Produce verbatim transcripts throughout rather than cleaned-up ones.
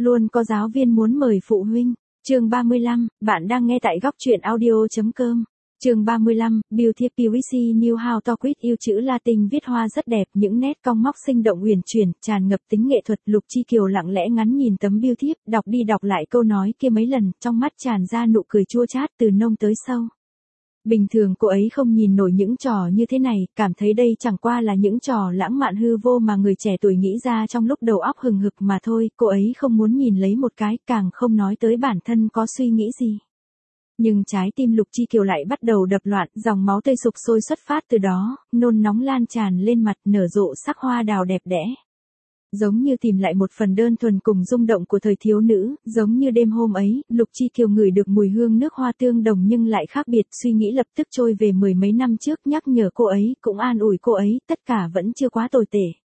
Luôn có giáo viên muốn mời phụ huynh. Chương ba mươi lăm, bạn đang nghe tại góc truyện audio.com. Chương ba mươi lăm, Beauty pê vê xê New How to Quit yêu chữ Latin viết hoa rất đẹp, những nét cong móc sinh động uyển chuyển, tràn ngập tính nghệ thuật. Lục Chi Kiều lặng lẽ ngắn nhìn tấm bưu thiếp, đọc đi đọc lại câu nói kia mấy lần, trong mắt tràn ra nụ cười chua chát từ nông tới sâu. Bình thường cô ấy không nhìn nổi những trò như thế này, cảm thấy đây chẳng qua là những trò lãng mạn hư vô mà người trẻ tuổi nghĩ ra trong lúc đầu óc hừng hực mà thôi, cô ấy không muốn nhìn lấy một cái, càng không nói tới bản thân có suy nghĩ gì. Nhưng trái tim Lục Chi Kiều lại bắt đầu đập loạn, dòng máu tươi sục sôi xuất phát từ đó, nôn nóng lan tràn lên mặt, nở rộ sắc hoa đào đẹp đẽ. Giống như tìm lại một phần đơn thuần cùng rung động của thời thiếu nữ, giống như đêm hôm ấy, Lục Chi Kiều ngửi được mùi hương nước hoa tương đồng nhưng lại khác biệt, suy nghĩ lập tức trôi về mười mấy năm trước, nhắc nhở cô ấy, cũng an ủi cô ấy, tất cả vẫn chưa quá tồi tệ.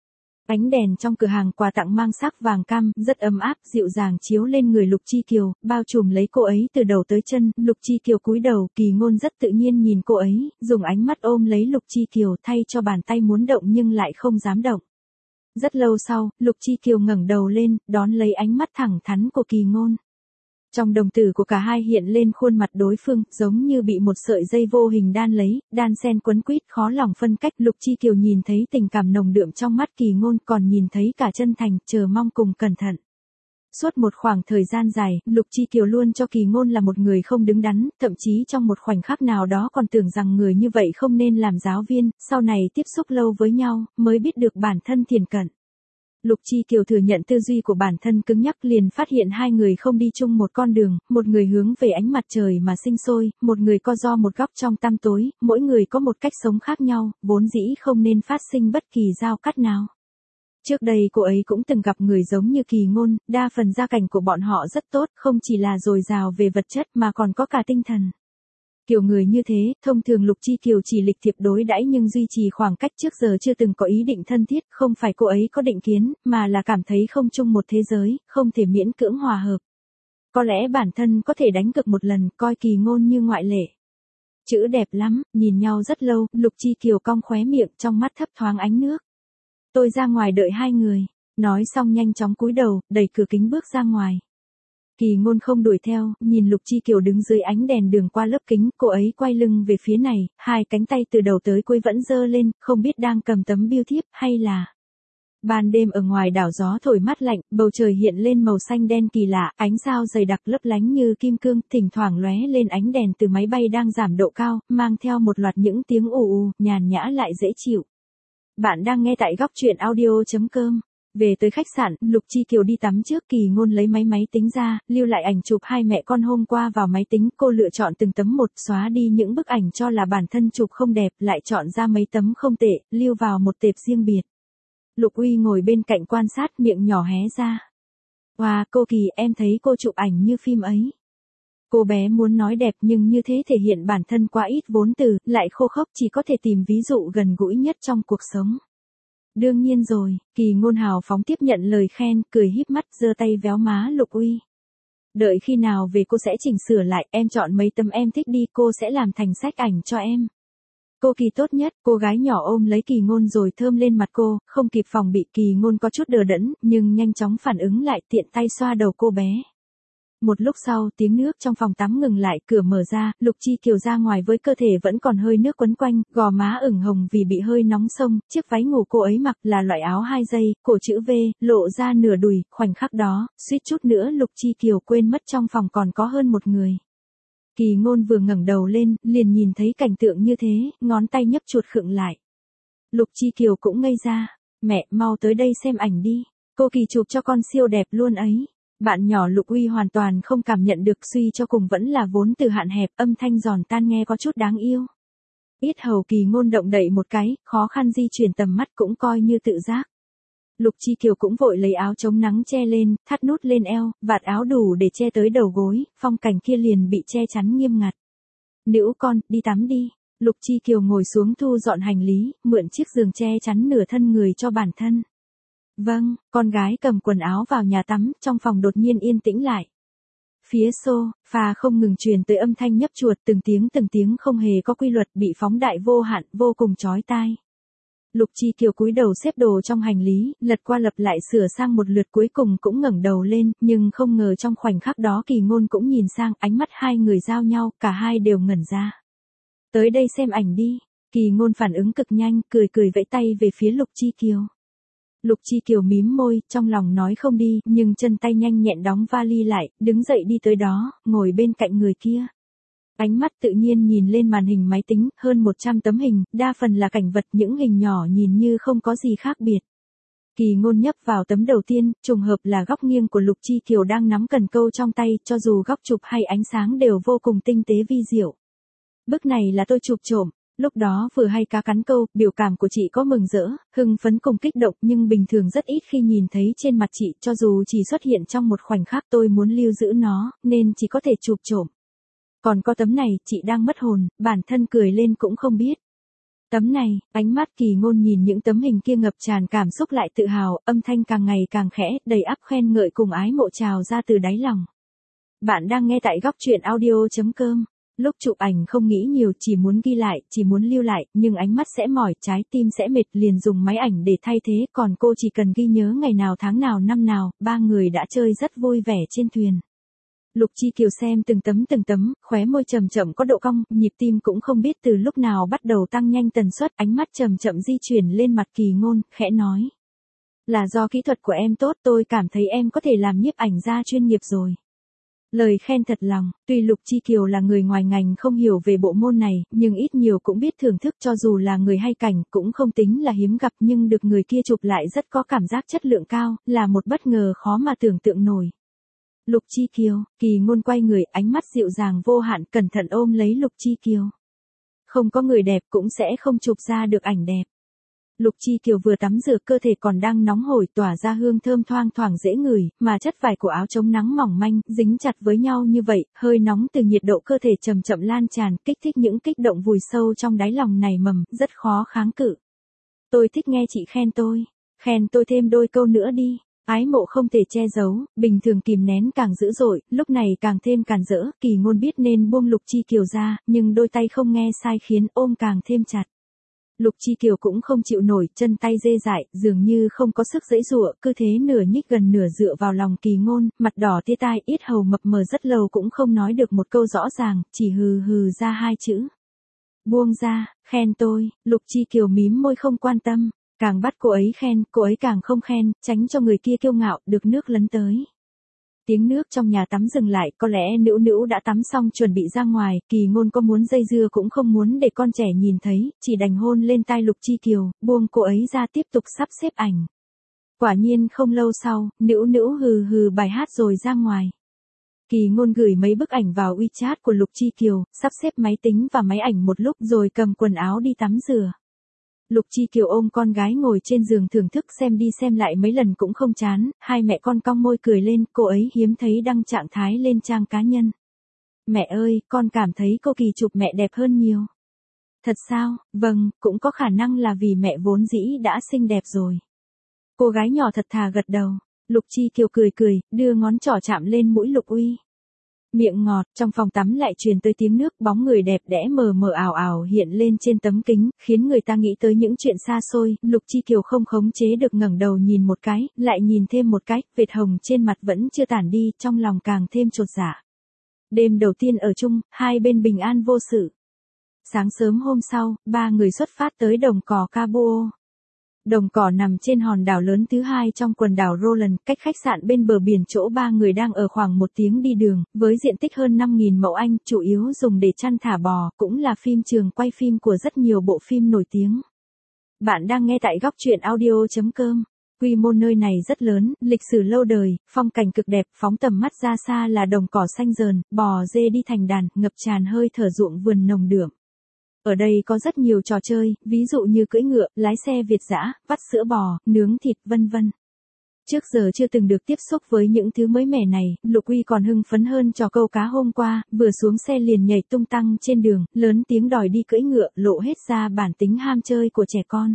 Ánh đèn trong cửa hàng quà tặng mang sắc vàng cam, rất ấm áp, dịu dàng chiếu lên người Lục Chi Kiều, bao trùm lấy cô ấy từ đầu tới chân. Lục Chi Kiều cúi đầu, Kỳ Ngôn rất tự nhiên nhìn cô ấy, dùng ánh mắt ôm lấy Lục Chi Kiều, thay cho bàn tay muốn động nhưng lại không dám động. Rất lâu sau, Lục Chi Kiều ngẩng đầu lên, đón lấy ánh mắt thẳng thắn của Kỳ Ngôn. Trong đồng tử của cả hai hiện lên khuôn mặt đối phương, giống như bị một sợi dây vô hình đan lấy, đan xen quấn quýt khó lòng phân cách. Lục Chi Kiều nhìn thấy tình cảm nồng đượm trong mắt Kỳ Ngôn, còn nhìn thấy cả chân thành, chờ mong cùng cẩn thận. Suốt một khoảng thời gian dài, Lục Chi Kiều luôn cho Kỳ Ngôn là một người không đứng đắn, thậm chí trong một khoảnh khắc nào đó còn tưởng rằng người như vậy không nên làm giáo viên, sau này tiếp xúc lâu với nhau, mới biết được bản thân thiền cận. Lục Chi Kiều thừa nhận tư duy của bản thân cứng nhắc, liền phát hiện hai người không đi chung một con đường, một người hướng về ánh mặt trời mà sinh sôi, một người co ro một góc trong tăm tối, mỗi người có một cách sống khác nhau, vốn dĩ không nên phát sinh bất kỳ giao cắt nào. Trước đây cô ấy cũng từng gặp người giống như Kỳ Ngôn, đa phần gia cảnh của bọn họ rất tốt, không chỉ là dồi dào về vật chất mà còn có cả tinh thần. Kiểu người như thế, thông thường Lục Chi Kiều chỉ lịch thiệp đối đãi nhưng duy trì khoảng cách, trước giờ chưa từng có ý định thân thiết, không phải cô ấy có định kiến, mà là cảm thấy không chung một thế giới, không thể miễn cưỡng hòa hợp. Có lẽ bản thân có thể đánh cược một lần, coi Kỳ Ngôn như ngoại lệ. Chữ đẹp lắm, nhìn nhau rất lâu, Lục Chi Kiều cong khóe miệng, trong mắt thấp thoáng ánh nước. Tôi ra ngoài đợi hai người, nói xong nhanh chóng cúi đầu, đẩy cửa kính bước ra ngoài. Kỳ Ngôn không đuổi theo, nhìn Lục Chi Kiều đứng dưới ánh đèn đường qua lớp kính, cô ấy quay lưng về phía này, hai cánh tay từ đầu tới cuối vẫn giơ lên, không biết đang cầm tấm bưu thiếp hay là... Ban đêm ở ngoài đảo gió thổi mát lạnh, bầu trời hiện lên màu xanh đen kỳ lạ, ánh sao dày đặc lấp lánh như kim cương, thỉnh thoảng lóe lên ánh đèn từ máy bay đang giảm độ cao, mang theo một loạt những tiếng ù ù, nhàn nhã lại dễ chịu. Bạn đang nghe tại góc truyện audio.com. Về tới khách sạn, Lục Chi Kiều đi tắm trước, Kỳ Ngôn lấy máy máy tính ra, lưu lại ảnh chụp hai mẹ con hôm qua vào máy tính, cô lựa chọn từng tấm một, xóa đi những bức ảnh cho là bản thân chụp không đẹp, lại chọn ra mấy tấm không tệ, lưu vào một tệp riêng biệt. Lục Uy ngồi bên cạnh quan sát, miệng nhỏ hé ra. Wow, cô Kỳ, em thấy cô chụp ảnh như phim ấy. Cô bé muốn nói đẹp nhưng như thế thể hiện bản thân quá ít vốn từ, lại khô khốc, chỉ có thể tìm ví dụ gần gũi nhất trong cuộc sống. Đương nhiên rồi, Kỳ Ngôn hào phóng tiếp nhận lời khen, cười híp mắt, giơ tay véo má Lục Uy. Đợi khi nào về cô sẽ chỉnh sửa lại, em chọn mấy tấm em thích đi, cô sẽ làm thành sách ảnh cho em. Cô Kỳ tốt nhất, cô gái nhỏ ôm lấy Kỳ Ngôn rồi thơm lên mặt cô, không kịp phòng bị. Kỳ Ngôn có chút đờ đẫn, nhưng nhanh chóng phản ứng lại, tiện tay xoa đầu cô bé. Một lúc sau, tiếng nước trong phòng tắm ngừng lại, cửa mở ra, Lục Chi Kiều ra ngoài với cơ thể vẫn còn hơi nước quấn quanh, gò má ửng hồng vì bị hơi nóng xông, chiếc váy ngủ cô ấy mặc là loại áo hai dây, cổ chữ V, lộ ra nửa đùi, khoảnh khắc đó, suýt chút nữa Lục Chi Kiều quên mất trong phòng còn có hơn một người. Kỳ Ngôn vừa ngẩng đầu lên, liền nhìn thấy cảnh tượng như thế, ngón tay nhấp chuột khựng lại. Lục Chi Kiều cũng ngây ra, mẹ, mau tới đây xem ảnh đi, cô Kỳ chụp cho con siêu đẹp luôn ấy. Bạn nhỏ Lục Uy hoàn toàn không cảm nhận được, suy cho cùng vẫn là vốn từ hạn hẹp, âm thanh giòn tan nghe có chút đáng yêu. Yết hầu Kỳ Ngôn động đậy một cái, khó khăn di chuyển tầm mắt cũng coi như tự giác. Lục Chi Kiều cũng vội lấy áo chống nắng che lên, thắt nút lên eo, vạt áo đủ để che tới đầu gối, phong cảnh kia liền bị che chắn nghiêm ngặt. Nữ con, đi tắm đi. Lục Chi Kiều ngồi xuống thu dọn hành lý, mượn chiếc giường che chắn nửa thân người cho bản thân. Vâng, con gái cầm quần áo vào nhà tắm, trong phòng đột nhiên yên tĩnh lại. Phía sofa không ngừng truyền tới âm thanh nhấp chuột, từng tiếng từng tiếng không hề có quy luật, bị phóng đại vô hạn, vô cùng chói tai. Lục Chi Kiều cúi đầu xếp đồ trong hành lý, lật qua lật lại sửa sang một lượt cuối cùng cũng ngẩng đầu lên, nhưng không ngờ trong khoảnh khắc đó Kỳ Ngôn cũng nhìn sang, ánh mắt hai người giao nhau, cả hai đều ngẩn ra. Tới đây xem ảnh đi. Kỳ Ngôn phản ứng cực nhanh, cười cười vẫy tay về phía Lục Chi Kiều. Lục Chi Kiều mím môi, trong lòng nói không đi, nhưng chân tay nhanh nhẹn đóng vali lại, đứng dậy đi tới đó, ngồi bên cạnh người kia. Ánh mắt tự nhiên nhìn lên màn hình máy tính, hơn một trăm tấm hình, đa phần là cảnh vật, những hình nhỏ nhìn như không có gì khác biệt. Kỳ Ngôn nhấp vào tấm đầu tiên, trùng hợp là góc nghiêng của Lục Chi Kiều đang nắm cần câu trong tay, cho dù góc chụp hay ánh sáng đều vô cùng tinh tế vi diệu. Bức này là tôi chụp trộm. Lúc đó vừa hay cá cắn câu, biểu cảm của chị có mừng rỡ, hưng phấn cùng kích động nhưng bình thường rất ít khi nhìn thấy trên mặt chị, cho dù chỉ xuất hiện trong một khoảnh khắc tôi muốn lưu giữ nó, nên chỉ có thể chụp trộm. Còn có tấm này, chị đang mất hồn, bản thân cười lên cũng không biết. Tấm này, ánh mắt Kỳ Ngôn nhìn những tấm hình kia ngập tràn cảm xúc lại tự hào, âm thanh càng ngày càng khẽ, đầy ắp khen ngợi cùng ái mộ trào ra từ đáy lòng. Bạn đang nghe tại góc truyện audio chấm com. Lúc chụp ảnh không nghĩ nhiều, chỉ muốn ghi lại, chỉ muốn lưu lại, nhưng ánh mắt sẽ mỏi, trái tim sẽ mệt, liền dùng máy ảnh để thay thế, còn cô chỉ cần ghi nhớ ngày nào tháng nào năm nào, ba người đã chơi rất vui vẻ trên thuyền. Lục Chi Kiều xem từng tấm từng tấm, khóe môi chậm chậm có độ cong, nhịp tim cũng không biết từ lúc nào bắt đầu tăng nhanh tần suất, ánh mắt chậm chậm di chuyển lên mặt Kỳ Ngôn, khẽ nói. Là do kỹ thuật của em tốt, tôi cảm thấy em có thể làm nhiếp ảnh gia chuyên nghiệp rồi. Lời khen thật lòng, tuy Lục Chi Kiều là người ngoài ngành không hiểu về bộ môn này, nhưng ít nhiều cũng biết thưởng thức, cho dù là người hay cảnh, cũng không tính là hiếm gặp, nhưng được người kia chụp lại rất có cảm giác chất lượng cao, là một bất ngờ khó mà tưởng tượng nổi. Lục Chi Kiều, Kỳ Ngôn quay người, ánh mắt dịu dàng vô hạn, cẩn thận ôm lấy Lục Chi Kiều. Không có người đẹp cũng sẽ không chụp ra được ảnh đẹp. Lục Chi Kiều vừa tắm rửa, cơ thể còn đang nóng hổi, tỏa ra hương thơm thoang thoảng dễ ngửi, mà chất vải của áo chống nắng mỏng manh, dính chặt với nhau như vậy, hơi nóng từ nhiệt độ cơ thể chậm chậm lan tràn, kích thích những kích động vùi sâu trong đáy lòng nảy mầm, rất khó kháng cự. Tôi thích nghe chị khen tôi, khen tôi thêm đôi câu nữa đi. Ái mộ không thể che giấu, bình thường kìm nén càng dữ dội, lúc này càng thêm càn rỡ, Kỳ Ngôn biết nên buông Lục Chi Kiều ra, nhưng đôi tay không nghe sai khiến ôm càng thêm chặt. Lục Chi Kiều cũng không chịu nổi, chân tay rê dại, dường như không có sức giãy giụa, cứ thế nửa nhích gần nửa dựa vào lòng Kỳ Ngôn, mặt đỏ tía tai, yết hầu mập mờ rất lâu cũng không nói được một câu rõ ràng, chỉ hừ hừ ra hai chữ. Buông ra, khen tôi. Lục Chi Kiều mím môi không quan tâm, càng bắt cô ấy khen, cô ấy càng không khen, tránh cho người kia kiêu ngạo, được nước lấn tới. Tiếng nước trong nhà tắm dừng lại, có lẽ Nữu Nữu đã tắm xong chuẩn bị ra ngoài, Kỳ Ngôn có muốn dây dưa cũng không muốn để con trẻ nhìn thấy, chỉ đành hôn lên tai Lục Chi Kiều, buông cô ấy ra tiếp tục sắp xếp ảnh. Quả nhiên không lâu sau, Nữu Nữu hừ hừ bài hát rồi ra ngoài. Kỳ Ngôn gửi mấy bức ảnh vào WeChat của Lục Chi Kiều, sắp xếp máy tính và máy ảnh một lúc rồi cầm quần áo đi tắm rửa. Lục Chi Kiều ôm con gái ngồi trên giường thưởng thức xem đi xem lại mấy lần cũng không chán, hai mẹ con cong môi cười lên, cô ấy hiếm thấy đăng trạng thái lên trang cá nhân. Mẹ ơi, con cảm thấy cô Kỳ chụp mẹ đẹp hơn nhiều. Thật sao? Vâng, cũng có khả năng là vì mẹ vốn dĩ đã xinh đẹp rồi. Cô gái nhỏ thật thà gật đầu. Lục Chi Kiều cười cười, đưa ngón trỏ chạm lên mũi Lục Uy. Miệng ngọt, trong phòng tắm lại truyền tới tiếng nước, bóng người đẹp đẽ mờ mờ ảo ảo hiện lên trên tấm kính, khiến người ta nghĩ tới những chuyện xa xôi. Lục Chi Kiều không khống chế được ngẩng đầu nhìn một cái, lại nhìn thêm một cái, vệt hồng trên mặt vẫn chưa tản đi, trong lòng càng thêm chột dạ. Đêm đầu tiên ở chung, hai bên bình an vô sự. Sáng sớm hôm sau, ba người xuất phát tới đồng cỏ Cabo. Đồng cỏ nằm trên hòn đảo lớn thứ hai trong quần đảo Roland, cách khách sạn bên bờ biển chỗ ba người đang ở khoảng một tiếng đi đường, với diện tích hơn năm nghìn mẫu Anh, chủ yếu dùng để chăn thả bò, cũng là phim trường quay phim của rất nhiều bộ phim nổi tiếng. Bạn đang nghe tại góc truyện audio chấm com. Quy mô nơi này rất lớn, lịch sử lâu đời, phong cảnh cực đẹp, phóng tầm mắt ra xa là đồng cỏ xanh rờn, bò dê đi thành đàn, ngập tràn hơi thở ruộng vườn nồng đượm. Ở đây có rất nhiều trò chơi, ví dụ như cưỡi ngựa, lái xe Việt dã, vắt sữa bò, nướng thịt vân vân. Trước giờ chưa từng được tiếp xúc với những thứ mới mẻ này, Lục Uy còn hưng phấn hơn trò câu cá hôm qua, vừa xuống xe liền nhảy tung tăng trên đường, lớn tiếng đòi đi cưỡi ngựa, lộ hết ra bản tính ham chơi của trẻ con.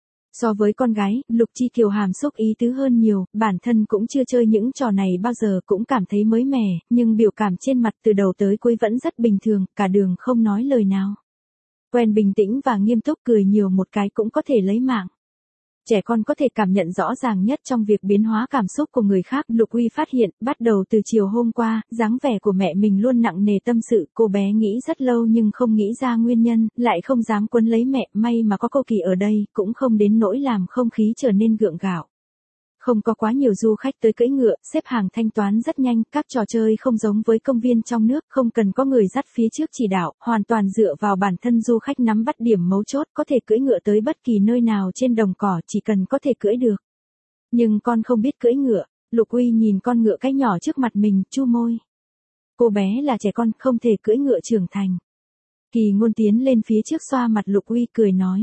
So với con gái, Lục Chi Kiều hàm xúc ý tứ hơn nhiều, bản thân cũng chưa chơi những trò này bao giờ cũng cảm thấy mới mẻ, nhưng biểu cảm trên mặt từ đầu tới cuối vẫn rất bình thường, cả đường không nói lời nào. Quen bình tĩnh và nghiêm túc cười nhiều một cái cũng có thể lấy mạng. Trẻ con có thể cảm nhận rõ ràng nhất trong việc biến hóa cảm xúc của người khác. Lục Uy phát hiện, bắt đầu từ chiều hôm qua, dáng vẻ của mẹ mình luôn nặng nề tâm sự. Cô bé nghĩ rất lâu nhưng không nghĩ ra nguyên nhân, lại không dám quấn lấy mẹ. May mà có cô Kỳ ở đây, cũng không đến nỗi làm không khí trở nên gượng gạo. Không có quá nhiều du khách tới cưỡi ngựa, xếp hàng thanh toán rất nhanh, các trò chơi không giống với công viên trong nước, không cần có người dắt phía trước chỉ đạo, hoàn toàn dựa vào bản thân du khách nắm bắt điểm mấu chốt, có thể cưỡi ngựa tới bất kỳ nơi nào trên đồng cỏ, chỉ cần có thể cưỡi được. Nhưng con không biết cưỡi ngựa. Lục Uy nhìn con ngựa cái nhỏ trước mặt mình, chu môi. Cô bé là trẻ con, không thể cưỡi ngựa trưởng thành. Kỳ Ngôn tiến lên phía trước xoa mặt Lục Uy cười nói.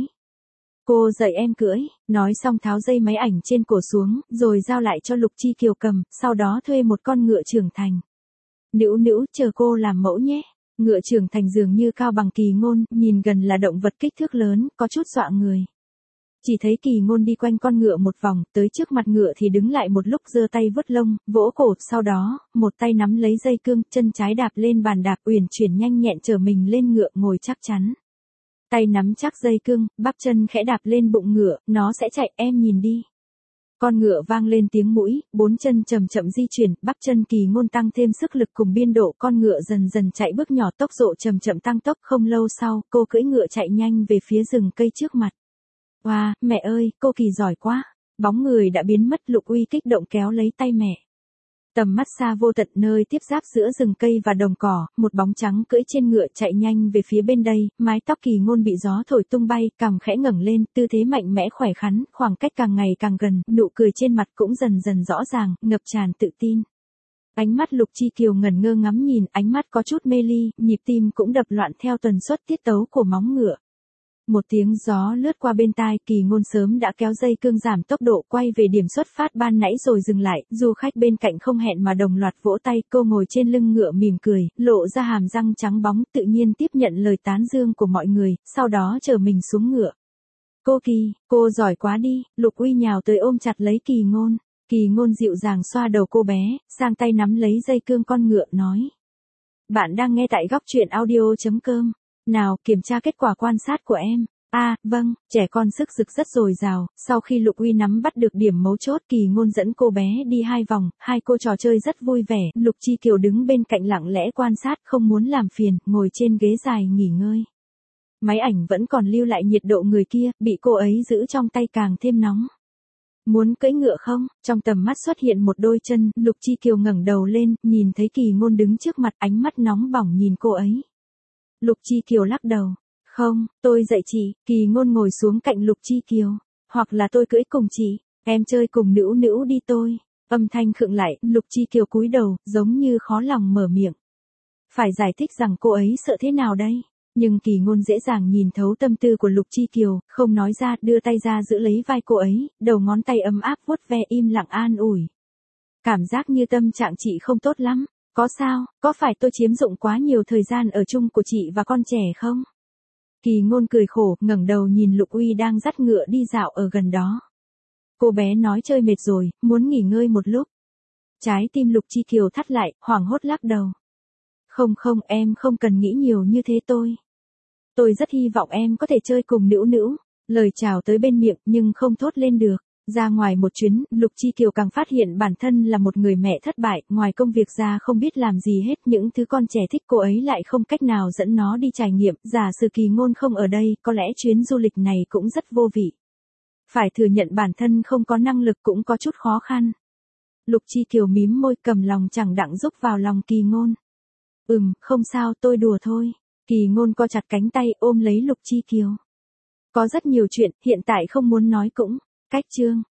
Cô dạy em cưỡi, nói xong tháo dây máy ảnh trên cổ xuống, rồi giao lại cho Lục Chi Kiều cầm, sau đó thuê một con ngựa trưởng thành. Nữu nữu, chờ cô làm mẫu nhé. Ngựa trưởng thành dường như cao bằng Kỳ Ngôn, nhìn gần là động vật kích thước lớn, có chút dọa người. Chỉ thấy Kỳ Ngôn đi quanh con ngựa một vòng, tới trước mặt ngựa thì đứng lại một lúc giơ tay vuốt lông, vỗ cổ, sau đó, một tay nắm lấy dây cương, chân trái đạp lên bàn đạp uyển chuyển nhanh nhẹn chở mình lên ngựa ngồi chắc chắn. Tay nắm chắc dây cương, bắp chân khẽ đạp lên bụng ngựa, nó sẽ chạy, em nhìn đi. Con ngựa vang lên tiếng mũi, bốn chân chậm chậm di chuyển, bắp chân Kỳ Ngôn tăng thêm sức lực cùng biên độ, con ngựa dần dần chạy bước nhỏ, tốc độ chậm chậm tăng tốc. Không lâu sau, cô cưỡi ngựa chạy nhanh về phía rừng cây trước mặt. Wow, mẹ ơi, cô Kỳ giỏi quá. Bóng người đã biến mất. Lục Uy kích động kéo lấy tay mẹ. Tầm mắt xa vô tận nơi tiếp giáp giữa rừng cây và đồng cỏ, một bóng trắng cưỡi trên ngựa chạy nhanh về phía bên đây, mái tóc Kỳ Ngôn bị gió thổi tung bay, cằm khẽ ngẩng lên, tư thế mạnh mẽ khỏe khoắn, khoảng cách càng ngày càng gần, nụ cười trên mặt cũng dần dần rõ ràng, ngập tràn tự tin. Ánh mắt Lục Chi Kiều ngẩn ngơ ngắm nhìn, ánh mắt có chút mê ly, nhịp tim cũng đập loạn theo tần suất tiết tấu của móng ngựa. Một tiếng gió lướt qua bên tai, Kỳ Ngôn sớm đã kéo dây cương giảm tốc độ quay về điểm xuất phát ban nãy rồi dừng lại, du khách bên cạnh không hẹn mà đồng loạt vỗ tay, cô ngồi trên lưng ngựa mỉm cười, lộ ra hàm răng trắng bóng, tự nhiên tiếp nhận lời tán dương của mọi người, sau đó chờ mình xuống ngựa. Cô Kỳ, cô giỏi quá đi. Lục Uy nhào tới ôm chặt lấy Kỳ Ngôn. Kỳ Ngôn dịu dàng xoa đầu cô bé, sang tay nắm lấy dây cương con ngựa nói. Bạn đang nghe tại góc truyện audio chấm com. Nào, kiểm tra kết quả quan sát của em. A, à, vâng, trẻ con sức rực rất dồi dào. Sau khi Lục Uy nắm bắt được điểm mấu chốt, Kỳ Ngôn dẫn cô bé đi hai vòng, hai cô trò chơi rất vui vẻ. Lục Chi Kiều đứng bên cạnh lặng lẽ quan sát, không muốn làm phiền, ngồi trên ghế dài nghỉ ngơi. Máy ảnh vẫn còn lưu lại nhiệt độ người kia, bị cô ấy giữ trong tay càng thêm nóng. Muốn cưỡi ngựa không? Trong tầm mắt xuất hiện một đôi chân, Lục Chi Kiều ngẩng đầu lên, nhìn thấy Kỳ Ngôn đứng trước mặt, ánh mắt nóng bỏng nhìn cô ấy. Lục Chi Kiều lắc đầu. Không, tôi dạy chị. Kỳ Ngôn ngồi xuống cạnh Lục Chi Kiều. Hoặc là tôi cưỡi cùng chị, em chơi cùng Nữu Nữu đi tôi. Âm thanh khựng lại, Lục Chi Kiều cúi đầu, giống như khó lòng mở miệng. Phải giải thích rằng cô ấy sợ thế nào đây? Nhưng Kỳ Ngôn dễ dàng nhìn thấu tâm tư của Lục Chi Kiều, không nói ra, đưa tay ra giữ lấy vai cô ấy, đầu ngón tay ấm áp vuốt ve im lặng an ủi. Cảm giác như tâm trạng chị không tốt lắm. Có sao, có phải tôi chiếm dụng quá nhiều thời gian ở chung của chị và con trẻ không? Kỳ Ngôn cười khổ, ngẩng đầu nhìn Lục Uy đang dắt ngựa đi dạo ở gần đó. Cô bé nói chơi mệt rồi, muốn nghỉ ngơi một lúc. Trái tim Lục Chi Kiều thắt lại, hoảng hốt lắc đầu. Không không, em không cần nghĩ nhiều như thế tôi. Tôi rất hy vọng em có thể chơi cùng Nữu Nữu. Lời chào tới bên miệng nhưng không thốt lên được. Ra ngoài một chuyến, Lục Chi Kiều càng phát hiện bản thân là một người mẹ thất bại, ngoài công việc ra không biết làm gì hết, những thứ con trẻ thích cô ấy lại không cách nào dẫn nó đi trải nghiệm, giả sử Kỳ Ngôn không ở đây, có lẽ chuyến du lịch này cũng rất vô vị. Phải thừa nhận bản thân không có năng lực cũng có chút khó khăn. Lục Chi Kiều mím môi cầm lòng chẳng đặng rúc vào lòng Kỳ Ngôn. Ừm, không sao, tôi đùa thôi. Kỳ Ngôn co chặt cánh tay ôm lấy Lục Chi Kiều. Có rất nhiều chuyện, hiện tại không muốn nói cũng. Cách chương